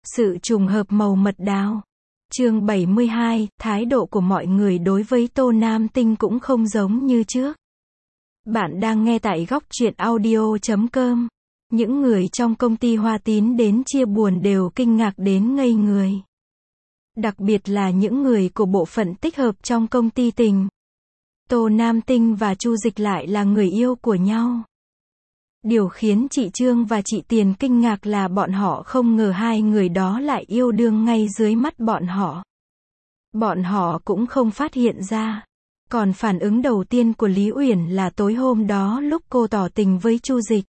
Sự trùng hợp màu mật đào. Chương 72, thái độ của mọi người đối với Tô Nam Tinh cũng không giống như trước. Bạn đang nghe tại góc truyện audio.com. Những người trong công ty Hoa Tín đến chia buồn đều kinh ngạc đến ngây người. Đặc biệt là những người của bộ phận tích hợp trong công ty tình. Tô Nam Tinh và Chu Dịch lại là người yêu của nhau. Điều khiến chị Trương và chị Tiền kinh ngạc là bọn họ không ngờ hai người đó lại yêu đương ngay dưới mắt bọn họ. Bọn họ cũng không phát hiện ra. Còn phản ứng đầu tiên của Lý Uyển là tối hôm đó lúc cô tỏ tình với Chu Dịch.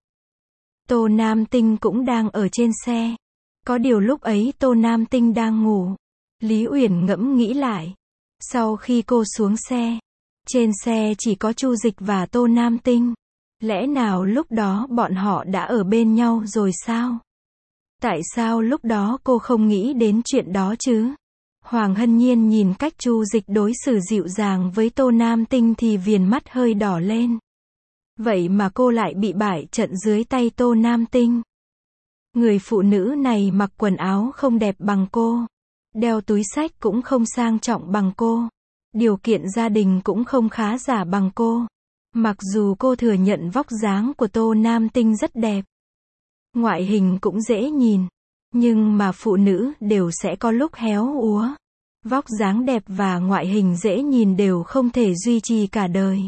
Tô Nam Tinh cũng đang ở trên xe. Có điều lúc ấy Tô Nam Tinh đang ngủ. Lý Uyển ngẫm nghĩ lại. Sau khi cô xuống xe, trên xe chỉ có Chu Dịch và Tô Nam Tinh. Lẽ nào lúc đó bọn họ đã ở bên nhau rồi sao? Tại sao lúc đó cô không nghĩ đến chuyện đó chứ? Hoàng Hân Nhiên nhìn cách Chu Dịch đối xử dịu dàng với Tô Nam Tinh thì viền mắt hơi đỏ lên. Vậy mà cô lại bị bại trận dưới tay Tô Nam Tinh. Người phụ nữ này mặc quần áo không đẹp bằng cô. Đeo túi xách cũng không sang trọng bằng cô. Điều kiện gia đình cũng không khá giả bằng cô. Mặc dù cô thừa nhận vóc dáng của Tô Nam Tinh rất đẹp. Ngoại hình cũng dễ nhìn. Nhưng mà phụ nữ đều sẽ có lúc héo úa. Vóc dáng đẹp và ngoại hình dễ nhìn đều không thể duy trì cả đời.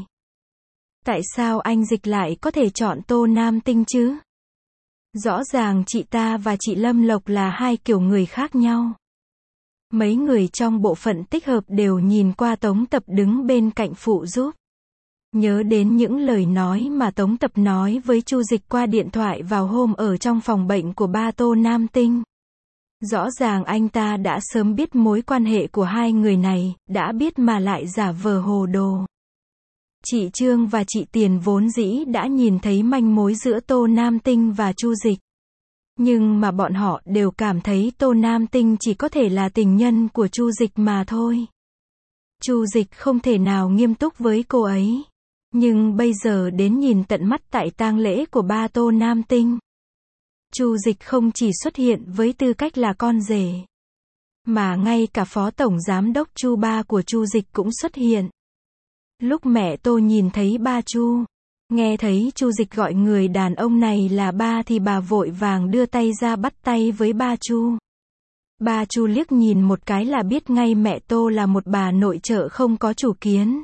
Tại sao anh Dịch lại có thể chọn Tô Nam Tinh chứ? Rõ ràng chị ta và chị Lâm Lộc là hai kiểu người khác nhau. Mấy người trong bộ phận tích hợp đều nhìn qua Tống Tập đứng bên cạnh phụ giúp. Nhớ đến những lời nói mà Tống Tập nói với Chu Dịch qua điện thoại vào hôm ở trong phòng bệnh của ba Tô Nam Tinh. Rõ ràng anh ta đã sớm biết mối quan hệ của hai người này, đã biết mà lại giả vờ hồ đồ. Chị Trương và chị Tiền vốn dĩ đã nhìn thấy manh mối giữa Tô Nam Tinh và Chu Dịch. Nhưng mà bọn họ đều cảm thấy Tô Nam Tinh chỉ có thể là tình nhân của Chu Dịch mà thôi. Chu Dịch không thể nào nghiêm túc với cô ấy. Nhưng bây giờ đến nhìn tận mắt tại tang lễ của ba Tô Nam Tinh. Chu Dịch không chỉ xuất hiện với tư cách là con rể. Mà ngay cả phó tổng giám đốc Chu ba của Chu Dịch cũng xuất hiện. Lúc mẹ Tô nhìn thấy ba Chu, nghe thấy Chu Dịch gọi người đàn ông này là ba thì bà vội vàng đưa tay ra bắt tay với ba Chu. Ba Chu liếc nhìn một cái là biết ngay mẹ Tô là một bà nội trợ không có chủ kiến.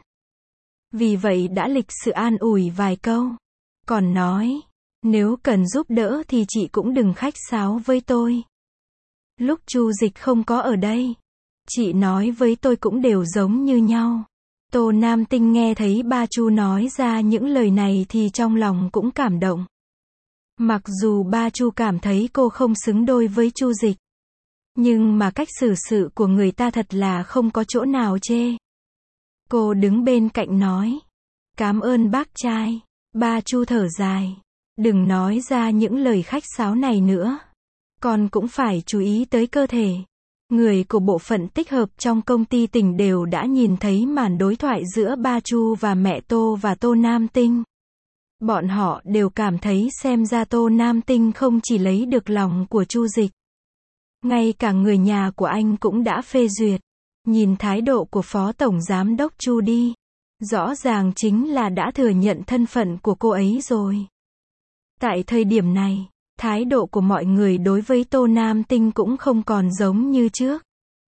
Vì vậy đã lịch sự an ủi vài câu. Còn nói, nếu cần giúp đỡ thì chị cũng đừng khách sáo với tôi. Lúc Chu Dịch không có ở đây, chị nói với tôi cũng đều giống như nhau. Tô Nam Tinh nghe thấy ba Chu nói ra những lời này thì trong lòng cũng cảm động. Mặc dù ba Chu cảm thấy cô không xứng đôi với Chu Dịch. Nhưng mà cách xử sự của người ta thật là không có chỗ nào chê. Cô đứng bên cạnh nói. Cảm ơn bác trai. Ba Chu thở dài. Đừng nói ra những lời khách sáo này nữa. Con cũng phải chú ý tới cơ thể. Người của bộ phận tích hợp trong công ty tình đều đã nhìn thấy màn đối thoại giữa ba Chu và mẹ Tô và Tô Nam Tinh. Bọn họ đều cảm thấy xem ra Tô Nam Tinh không chỉ lấy được lòng của Chu Dịch. Ngay cả người nhà của anh cũng đã phê duyệt. Nhìn thái độ của phó tổng giám đốc Chu đi. Rõ ràng chính là đã thừa nhận thân phận của cô ấy rồi. Tại thời điểm này, thái độ của mọi người đối với Tô Nam Tinh cũng không còn giống như trước.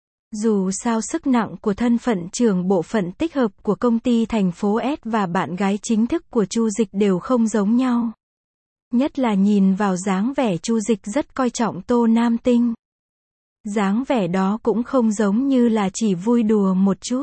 Dù sao sức nặng của thân phận trưởng bộ phận tích hợp của công ty thành phố S và bạn gái chính thức của Chu Dịch đều không giống nhau. Nhất là nhìn vào dáng vẻ Chu Dịch rất coi trọng Tô Nam Tinh. Dáng vẻ đó cũng không giống như là chỉ vui đùa một chút.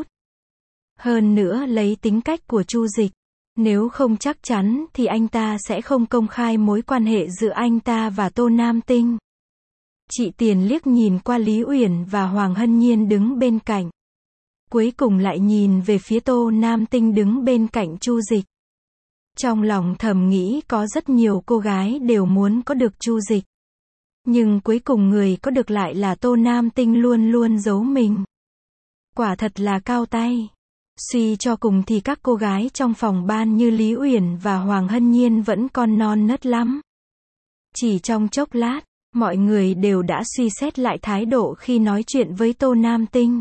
Hơn nữa lấy tính cách của Chu Dịch, nếu không chắc chắn thì anh ta sẽ không công khai mối quan hệ giữa anh ta và Tô Nam Tinh. Chị Tiền liếc nhìn qua Lý Uyển và Hoàng Hân Nhiên đứng bên cạnh. Cuối cùng lại nhìn về phía Tô Nam Tinh đứng bên cạnh Chu Dịch. Trong lòng thầm nghĩ có rất nhiều cô gái đều muốn có được Chu Dịch. Nhưng cuối cùng người có được lại là Tô Nam Tinh luôn luôn giấu mình. Quả thật là cao tay. Suy cho cùng thì các cô gái trong phòng ban như Lý Uyển và Hoàng Hân Nhiên vẫn còn non nớt lắm. Chỉ trong chốc lát, Mọi người đều đã suy xét lại thái độ khi nói chuyện với Tô Nam Tinh.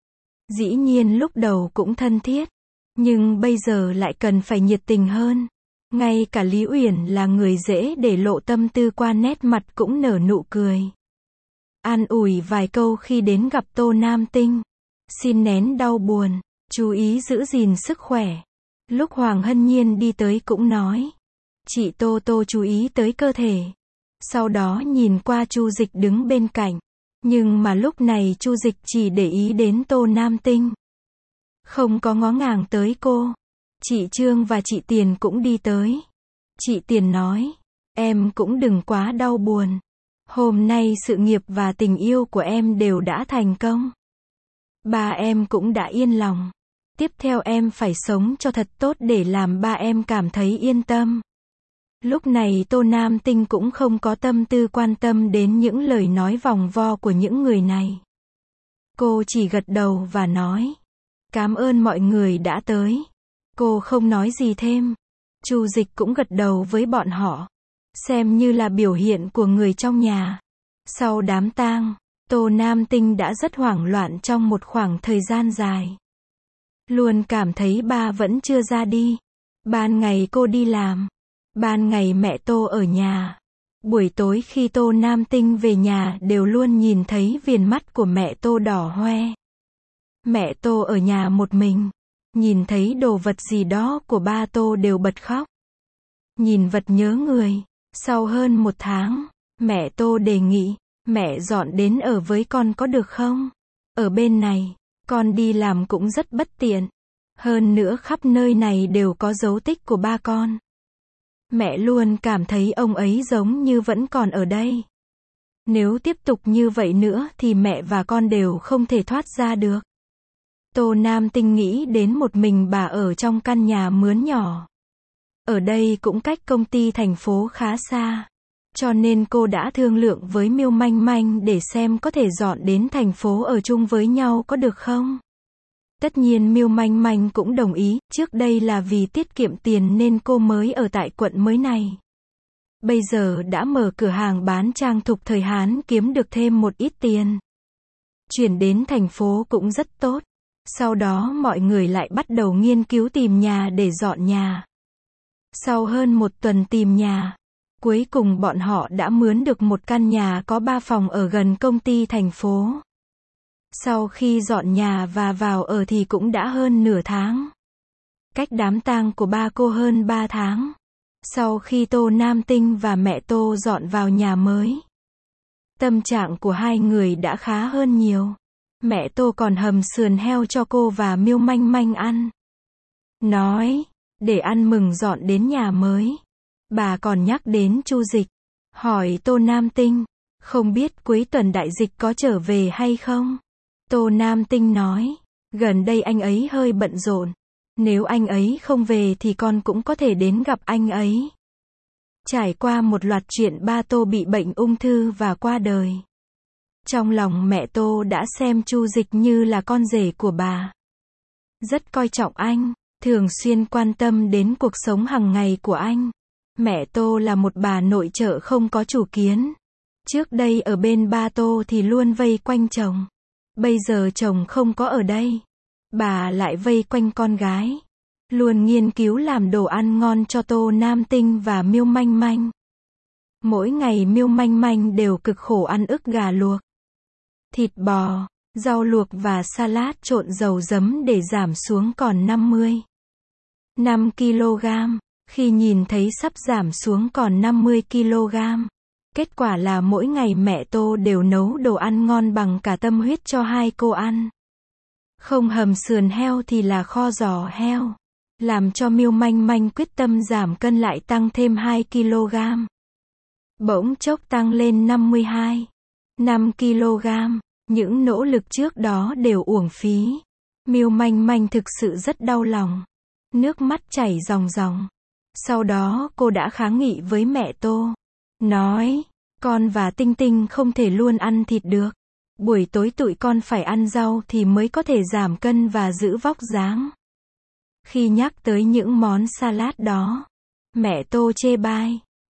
Dĩ nhiên lúc đầu cũng thân thiết, nhưng bây giờ lại cần phải nhiệt tình hơn. Ngay cả Lý Uyển là người dễ để lộ tâm tư qua nét mặt cũng nở nụ cười. An ủi vài câu khi đến gặp Tô Nam Tinh. Xin nén đau buồn, chú ý giữ gìn sức khỏe. Lúc Hoàng Hân Nhiên đi tới cũng nói. Chị Tô Tô chú ý tới cơ thể. Sau đó nhìn qua Chu Dịch đứng bên cạnh. Nhưng mà lúc này Chu Dịch chỉ để ý đến Tô Nam Tinh. Không có ngó ngàng tới cô. Chị Trương và chị Tiền cũng đi tới. Chị Tiền nói. Em cũng đừng quá đau buồn. Hôm nay sự nghiệp và tình yêu của em đều đã thành công. Ba em cũng đã yên lòng. Tiếp theo em phải sống cho thật tốt để làm ba em cảm thấy yên tâm. Lúc này Tô Nam Tinh cũng không có tâm tư quan tâm đến những lời nói vòng vo của những người này. Cô chỉ gật đầu và nói. Cảm ơn mọi người đã tới. Cô không nói gì thêm. Chu Dịch cũng gật đầu với bọn họ. Xem như là biểu hiện của người trong nhà. Sau đám tang, Tô Nam Tinh đã rất hoảng loạn trong một khoảng thời gian dài. Luôn cảm thấy ba vẫn chưa ra đi. Ban ngày cô đi làm. Ban ngày mẹ Tô ở nhà. Buổi tối khi Tô Nam Tinh về nhà đều luôn nhìn thấy viền mắt của mẹ Tô đỏ hoe. Mẹ Tô ở nhà một mình. Nhìn thấy đồ vật gì đó của ba Tô đều bật khóc. Nhìn vật nhớ người. Sau hơn 1 tháng, mẹ Tô đề nghị, mẹ dọn đến ở với con có được không? Ở bên này, con đi làm cũng rất bất tiện. Hơn nữa khắp nơi này đều có dấu tích của ba con. Mẹ luôn cảm thấy ông ấy giống như vẫn còn ở đây. Nếu tiếp tục như vậy nữa thì mẹ và con đều không thể thoát ra được. Tô Nam Tinh nghĩ đến một mình bà ở trong căn nhà mướn nhỏ. Ở đây cũng cách công ty thành phố khá xa. Cho nên cô đã thương lượng với Miêu Manh Manh để xem có thể dọn đến thành phố ở chung với nhau có được không? Tất nhiên Miêu Manh Manh cũng đồng ý, trước đây là vì tiết kiệm tiền nên cô mới ở tại quận mới này. Bây giờ đã mở cửa hàng bán trang thục thời Hán kiếm được thêm một ít tiền. Chuyển đến thành phố cũng rất tốt. Sau đó mọi người lại bắt đầu nghiên cứu tìm nhà để dọn nhà. Sau hơn 1 tuần tìm nhà, cuối cùng bọn họ đã mướn được một căn nhà có 3 phòng ở gần công ty thành phố. Sau khi dọn nhà và vào ở thì cũng đã hơn nửa tháng. Cách đám tang của ba cô hơn 3 tháng. Sau khi Tô Nam Tinh và mẹ Tô dọn vào nhà mới, tâm trạng của hai người đã khá hơn nhiều. Mẹ Tô còn hầm sườn heo cho cô và Miêu Manh Manh ăn. Nói, để ăn mừng dọn đến nhà mới. Bà còn nhắc đến Chu Dịch. Hỏi Tô Nam Tinh, không biết cuối tuần đại dịch có trở về hay không? Tô Nam Tinh nói, gần đây anh ấy hơi bận rộn. Nếu anh ấy không về thì con cũng có thể đến gặp anh ấy. Trải qua một loạt chuyện ba Tô bị bệnh ung thư và qua đời. Trong lòng mẹ Tô đã xem Chu Dịch như là con rể của bà. Rất coi trọng anh, thường xuyên quan tâm đến cuộc sống hàng ngày của anh. Mẹ Tô là một bà nội trợ không có chủ kiến. Trước đây ở bên ba Tô thì luôn vây quanh chồng. Bây giờ chồng không có ở đây. Bà lại vây quanh con gái. Luôn nghiên cứu làm đồ ăn ngon cho Tô Nam Tinh và Miêu Manh Manh. Mỗi ngày Miêu Manh Manh đều cực khổ ăn ức gà luộc, thịt bò, rau luộc và salad trộn dầu giấm để giảm xuống còn 55 kg. Khi nhìn thấy sắp giảm xuống còn 50 kg. Kết quả là mỗi ngày mẹ Tô đều nấu đồ ăn ngon bằng cả tâm huyết cho hai cô ăn. Không hầm sườn heo thì là kho giò heo. Làm cho Miêu Manh Manh quyết tâm giảm cân lại tăng thêm 2 kg. Bỗng chốc tăng lên 52,5 kg. Những nỗ lực trước đó đều uổng phí. Miêu Manh Manh thực sự rất đau lòng. Nước mắt chảy ròng ròng. Sau đó cô đã kháng nghị với mẹ Tô. Nói, con và Tinh Tinh không thể luôn ăn thịt được. Buổi tối tụi con phải ăn rau thì mới có thể giảm cân và giữ vóc dáng. Khi nhắc tới những món salad đó, mẹ Tô chê bai.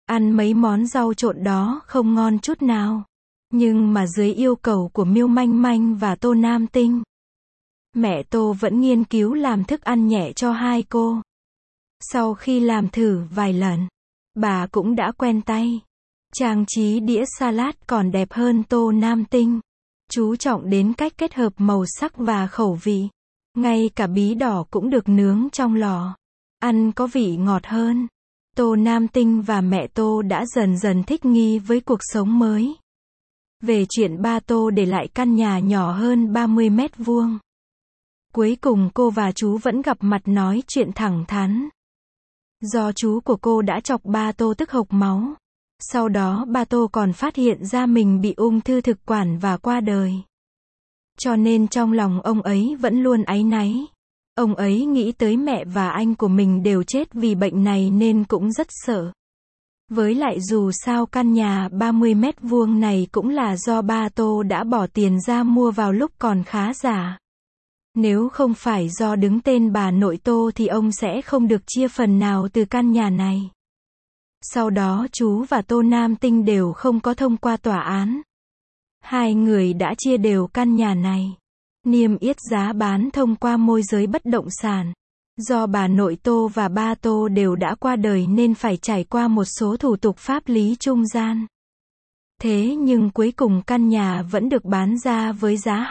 Ăn mấy món rau trộn đó không ngon chút nào. Nhưng mà dưới yêu cầu của Miêu Manh Manh và Tô Nam Tinh, mẹ Tô vẫn nghiên cứu làm thức ăn nhẹ cho hai cô. Sau khi làm thử vài lần, bà cũng đã quen tay. Trang trí đĩa salad còn đẹp hơn Tô Nam Tinh. Chú trọng đến cách kết hợp màu sắc và khẩu vị. Ngay cả bí đỏ cũng được nướng trong lò. Ăn có vị ngọt hơn. Tô Nam Tinh và mẹ Tô đã dần dần thích nghi với cuộc sống mới. Về chuyện ba Tô để lại căn nhà nhỏ hơn 30 mét vuông. Cuối cùng cô và chú vẫn gặp mặt nói chuyện thẳng thắn. Do chú của cô đã chọc ba Tô tức hộc máu. Sau đó ba Tô còn phát hiện ra mình bị ung thư thực quản và qua đời. Cho nên trong lòng ông ấy vẫn luôn áy náy. Ông ấy nghĩ tới mẹ và anh của mình đều chết vì bệnh này nên cũng rất sợ. Với lại dù sao căn nhà 30 mét vuông này cũng là do ba Tô đã bỏ tiền ra mua vào lúc còn khá giả. Nếu không phải do đứng tên bà nội Tô thì ông sẽ không được chia phần nào từ căn nhà này. Sau đó chú và Tô Nam Tinh đều không có thông qua tòa án. Hai người đã chia đều căn nhà này. Niêm yết giá bán thông qua môi giới bất động sản. Do bà nội Tô và ba Tô đều đã qua đời nên phải trải qua một số thủ tục pháp lý trung gian. Thế nhưng cuối cùng căn nhà vẫn được bán ra với giá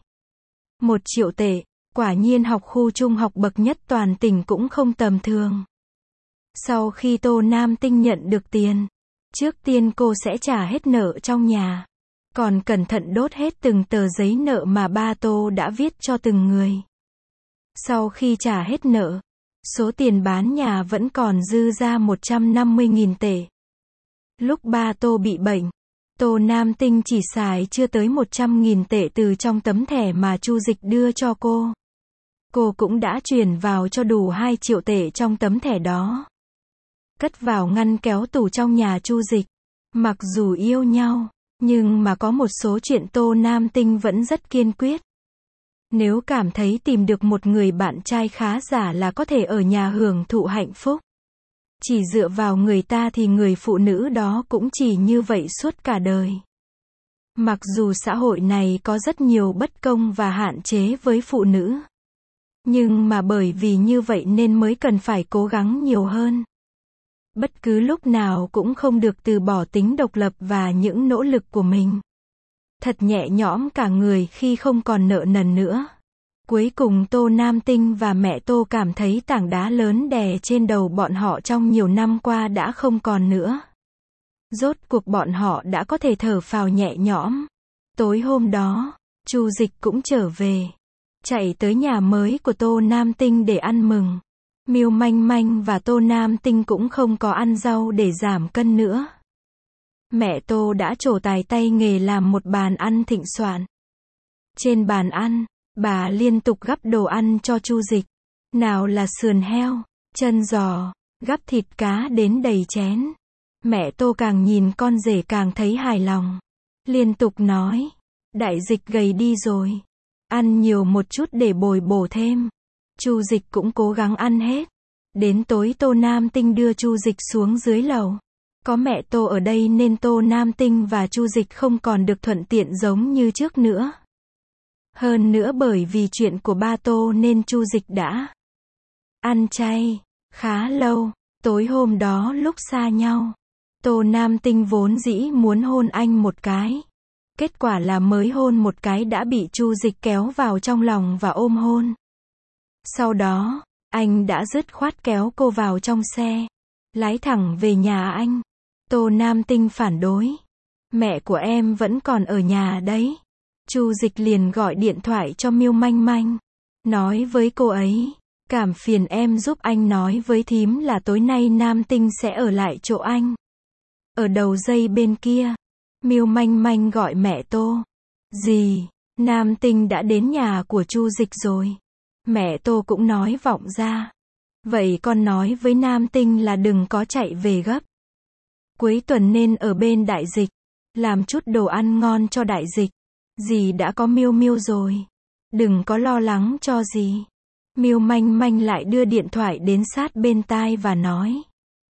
1 triệu tệ. Quả nhiên học khu trung học bậc nhất toàn tỉnh cũng không tầm thường. Sau khi Tô Nam Tinh nhận được tiền, trước tiên cô sẽ trả hết nợ trong nhà. Còn cẩn thận đốt hết từng tờ giấy nợ mà ba Tô đã viết cho từng người. Sau khi trả hết nợ, số tiền bán nhà vẫn còn dư ra 150.000 tệ. Lúc ba Tô bị bệnh, Tô Nam Tinh chỉ xài chưa tới 100.000 tệ từ trong tấm thẻ mà Chu Dịch đưa cho cô. Cô cũng đã chuyển vào cho đủ 2 triệu tệ trong tấm thẻ đó. Cất vào ngăn kéo tủ trong nhà Chu Dịch. Mặc dù yêu nhau, nhưng mà có một số chuyện Tô Nam Tinh vẫn rất kiên quyết. Nếu cảm thấy tìm được một người bạn trai khá giả là có thể ở nhà hưởng thụ hạnh phúc. Chỉ dựa vào người ta thì người phụ nữ đó cũng chỉ như vậy suốt cả đời. Mặc dù xã hội này có rất nhiều bất công và hạn chế với phụ nữ. Nhưng mà bởi vì như vậy nên mới cần phải cố gắng nhiều hơn. Bất cứ lúc nào cũng không được từ bỏ tính độc lập và những nỗ lực của mình. Thật nhẹ nhõm cả người khi không còn nợ nần nữa. Cuối cùng Tô Nam Tinh và mẹ Tô cảm thấy tảng đá lớn đè trên đầu bọn họ trong nhiều năm qua đã không còn nữa. Rốt cuộc bọn họ đã có thể thở phào nhẹ nhõm. Tối hôm đó, Chu Dịch cũng trở về. Chạy tới nhà mới của Tô Nam Tinh để ăn mừng. Miêu Manh Manh và Tô Nam Tinh cũng không có ăn rau để giảm cân nữa. Mẹ Tô đã trổ tài tay nghề làm một bàn ăn thịnh soạn. Trên bàn ăn, bà liên tục gắp đồ ăn cho Chu Dịch. Nào là sườn heo, chân giò, gắp thịt cá đến đầy chén. Mẹ Tô càng nhìn con rể càng thấy hài lòng. Liên tục nói, đại Dịch gầy đi rồi. Ăn nhiều một chút để bồi bổ thêm. Chu Dịch cũng cố gắng ăn hết. Đến tối Tô Nam Tinh đưa Chu Dịch xuống dưới lầu. Có mẹ Tô ở đây nên Tô Nam Tinh và Chu Dịch không còn được thuận tiện giống như trước nữa. Hơn nữa bởi vì chuyện của ba Tô nên Chu Dịch đã ăn chay khá lâu. Tối hôm đó lúc xa nhau, Tô Nam Tinh vốn dĩ muốn hôn anh một cái. Kết quả là mới hôn một cái đã bị Chu Dịch kéo vào trong lòng và ôm hôn. Sau đó, anh đã dứt khoát kéo cô vào trong xe, lái thẳng về nhà anh. Tô Nam Tinh phản đối. Mẹ của em vẫn còn ở nhà đấy. Chu Dịch liền gọi điện thoại cho Miêu Manh Manh. Nói với cô ấy, cảm phiền em giúp anh nói với thím là tối nay Nam Tinh sẽ ở lại chỗ anh. Ở đầu dây bên kia, Miêu Manh Manh gọi mẹ Tô. Dì, Nam Tinh đã đến nhà của Chu Dịch rồi. Mẹ Tô cũng nói vọng ra. Vậy con nói với Nam Tinh là đừng có chạy về gấp. Cuối tuần nên ở bên đại Dịch. Làm chút đồ ăn ngon cho đại Dịch. Dì đã có Miêu Miêu rồi. Đừng có lo lắng cho dì. Miêu Manh Manh lại đưa điện thoại đến sát bên tai và nói.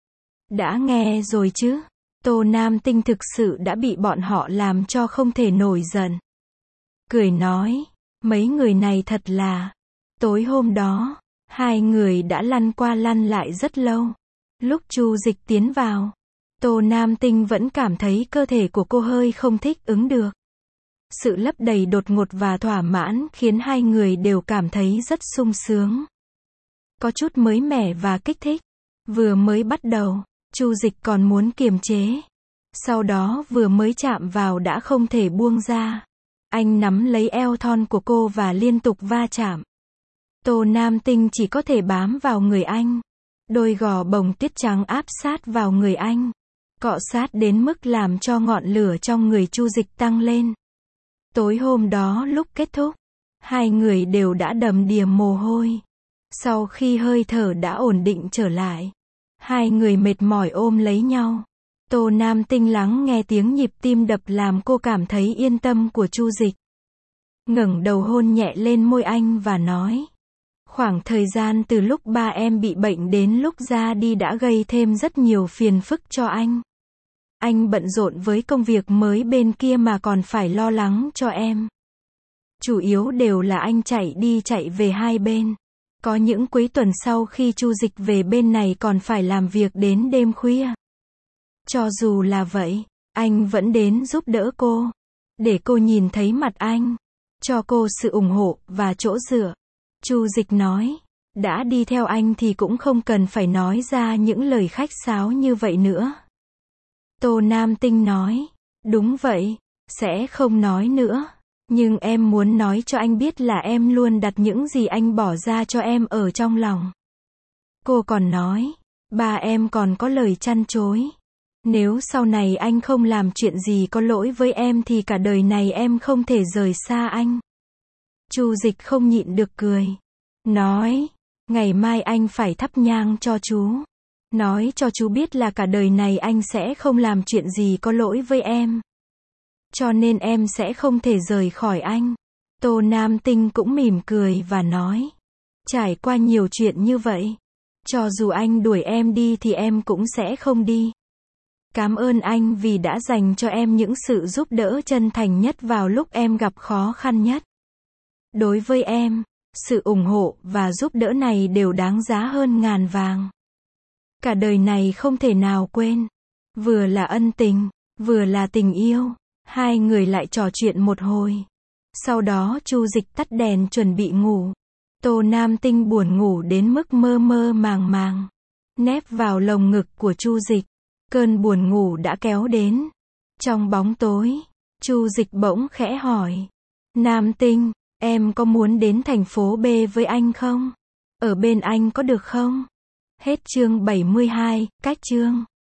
Đã nghe rồi chứ? Tô Nam Tinh thực sự đã bị bọn họ làm cho không thể nổi giận. Cười nói, mấy người này thật là. Tối hôm đó, hai người đã lăn qua lăn lại rất lâu. Lúc Chu Dịch tiến vào, Tô Nam Tinh vẫn cảm thấy cơ thể của cô hơi không thích ứng được. Sự lấp đầy đột ngột và thỏa mãn khiến hai người đều cảm thấy rất sung sướng. Có chút mới mẻ và kích thích. Vừa mới bắt đầu, Chu Dịch còn muốn kiềm chế. Sau đó vừa mới chạm vào đã không thể buông ra. Anh nắm lấy eo thon của cô và liên tục va chạm. Tô Nam Tinh chỉ có thể bám vào người anh. Đôi gò bồng tuyết trắng áp sát vào người anh. Cọ sát đến mức làm cho ngọn lửa trong người Chu Dịch tăng lên. Tối hôm đó lúc kết thúc, hai người đều đã đầm đìa mồ hôi. Sau khi hơi thở đã ổn định trở lại, hai người mệt mỏi ôm lấy nhau. Tô Nam Tinh lắng nghe tiếng nhịp tim đập làm cô cảm thấy yên tâm của Chu Dịch. Ngẩng đầu hôn nhẹ lên môi anh và nói, khoảng thời gian từ lúc ba em bị bệnh đến lúc ra đi đã gây thêm rất nhiều phiền phức cho anh. Anh bận rộn với công việc mới bên kia mà còn phải lo lắng cho em. Chủ yếu đều là anh chạy đi chạy về hai bên. Có những cuối tuần sau khi Chu Dịch về bên này còn phải làm việc đến đêm khuya. Cho dù là vậy, anh vẫn đến giúp đỡ cô. Để cô nhìn thấy mặt anh. Cho cô sự ủng hộ và chỗ dựa. Chu Dịch nói, đã đi theo anh thì cũng không cần phải nói ra những lời khách sáo như vậy nữa. Tô Nam Tinh nói, đúng vậy, sẽ không nói nữa. Nhưng em muốn nói cho anh biết là em luôn đặt những gì anh bỏ ra cho em ở trong lòng. Cô còn nói, ba em còn có lời trăn trối. Nếu sau này anh không làm chuyện gì có lỗi với em thì cả đời này em không thể rời xa anh. Chu Dịch không nhịn được cười. Nói, ngày mai anh phải thắp nhang cho chú. Nói cho chú biết là cả đời này anh sẽ không làm chuyện gì có lỗi với em. Cho nên em sẽ không thể rời khỏi anh. Tô Nam Tinh cũng mỉm cười và nói, trải qua nhiều chuyện như vậy, cho dù anh đuổi em đi thì em cũng sẽ không đi. Cảm ơn anh vì đã dành cho em những sự giúp đỡ chân thành nhất vào lúc em gặp khó khăn nhất. Đối với em, sự ủng hộ và giúp đỡ này đều đáng giá hơn ngàn vàng. Cả đời này không thể nào quên. Vừa là ân tình, vừa là tình yêu. Hai người lại trò chuyện một hồi. Sau đó Chu Dịch tắt đèn chuẩn bị ngủ. Tô Nam Tinh buồn ngủ đến mức mơ mơ màng màng. Nép vào lồng ngực của Chu Dịch. Cơn buồn ngủ đã kéo đến. Trong bóng tối, Chu Dịch bỗng khẽ hỏi. Nam Tinh, em có muốn đến thành phố B với anh không? Ở bên anh có được không? Hết chương 72, cách chương.